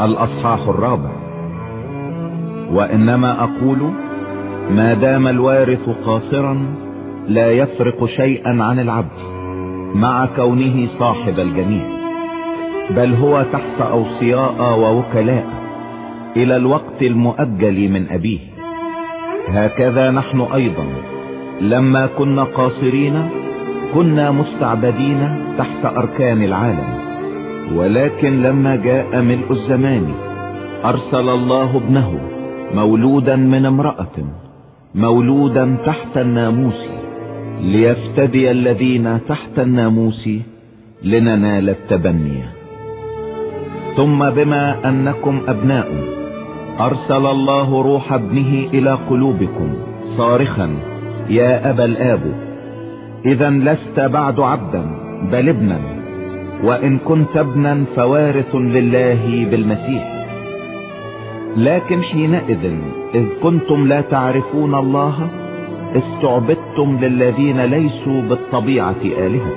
الأصحاح 4. وإنما أقول ما دام الوارث قاصرا لا يفرق شيئا عن العبد مع كونه صاحب الجميع، بل هو تحت أوصياء ووكلاء إلى الوقت المؤجل من أبيه. هكذا نحن أيضا لما كنا قاصرين كنا مستعبدين تحت أركان العالم، ولكن لما جاء ملء الزمان أرسل الله ابنه مولودا من امرأة مولودا تحت الناموس ليفتدي الذين تحت الناموس لننال التبني. ثم بما أنكم أبناء أرسل الله روح ابنه إلى قلوبكم صارخا يا أبا الآب، إذا لست بعد عبدا بل ابنا، وإن كنت ابنا فوارث لله بالمسيح. لكن حينئذ إذ كنتم لا تعرفون الله استعبدتم للذين ليسوا بالطبيعة آلهة.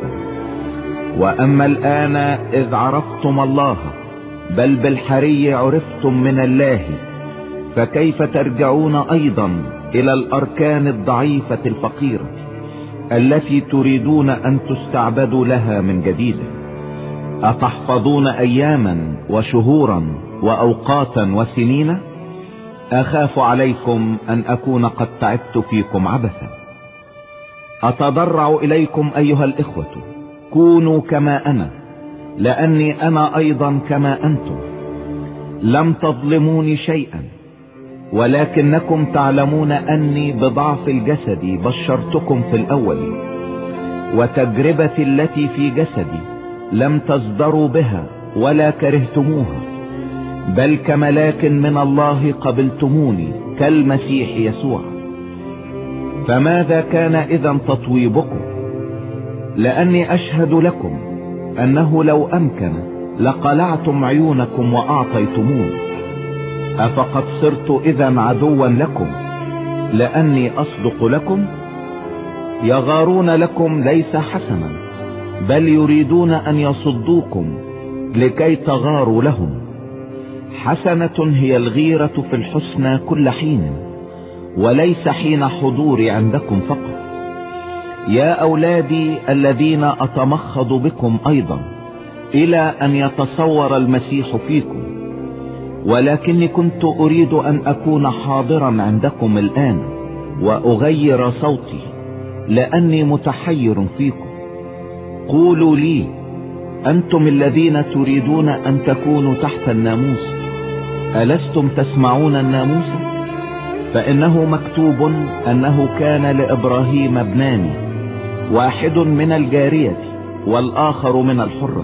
وأما الآن إذ عرفتم الله بل بالحري عرفتم من الله، فكيف ترجعون أيضا إلى الأركان الضعيفة الفقيرة التي تريدون أن تستعبدوا لها من جديد؟ أتحفظون أياما وشهورا وأوقاتا وسنين؟ أخاف عليكم أن أكون قد تعبت فيكم عبثا. أتضرع إليكم أيها الإخوة كونوا كما أنا، لأني أنا أيضا كما أنتم. لم تظلموني شيئا، ولكنكم تعلمون أني بضعف الجسد بشرتكم في الأول، وتجربتي التي في جسدي لم تصدروا بها ولا كرهتموها، بل كملاك من الله قبلتموني كالمسيح يسوع. فماذا كان إذن تطويبكم؟ لأني أشهد لكم أنه لو أمكن لقلعتم عيونكم وأعطيتموني. أفقد صرت إذن عدوا لكم لأني أصدق لكم؟ يغارون لكم ليس حسنا، بل يريدون أن يصدوكم لكي تغاروا لهم. حسنة هي الغيرة في الحسنى كل حين، وليس حين حضوري عندكم فقط. يا أولادي الذين أتمخض بكم أيضا إلى أن يتصور المسيح فيكم، ولكني كنت أريد أن أكون حاضرا عندكم الآن وأغير صوتي، لأني متحير فيكم. قولوا لي أنتم الذين تريدون أن تكونوا تحت الناموس، ألستم تسمعون الناموس؟ فإنه مكتوب أنه كان لإبراهيم ابنان، واحد من الجارية والآخر من الحرة.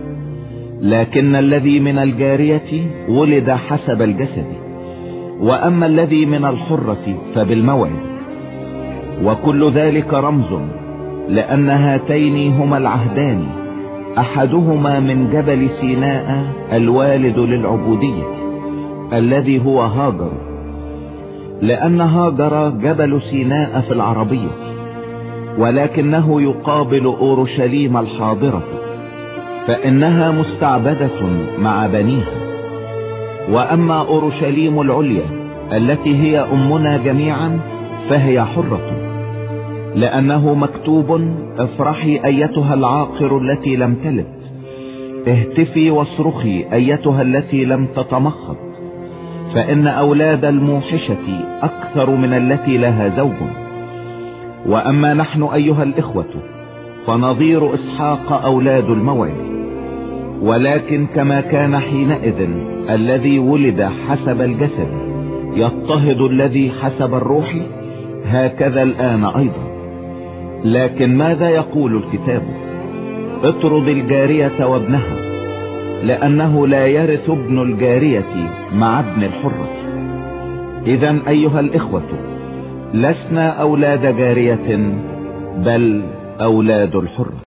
لكن الذي من الجارية ولد حسب الجسد، وأما الذي من الحرة فبالموعد. وكل ذلك رمز، لأن هاتين هما العهدان، أحدهما من جبل سيناء الوالد للعبودية الذي هو هاجر، لأن هاجر جبل سيناء في العربية، ولكنه يقابل أورشليم الحاضرة، فإنها مستعبدة مع بنيها. وأما أورشليم العليا التي هي أمنا جميعا فهي حرة، لأنه مكتوب افرحي أيتها العاقر التي لم تلد، اهتفي واصرخي أيتها التي لم تتمخض، فإن أولاد الموحشة أكثر من التي لها زوج. وأما نحن أيها الإخوة فنظير إسحاق أولاد الموعد، ولكن كما كان حينئذ الذي ولد حسب الجسد يضطهد الذي حسب الروح، هكذا الآن أيضا. لكن ماذا يقول الكتاب؟ اطرد الجارية وابنها، لأنه لا يرث ابن الجارية مع ابن الحرة. إذن أيها الإخوة لسنا أولاد جارية بل أولاد الحرة.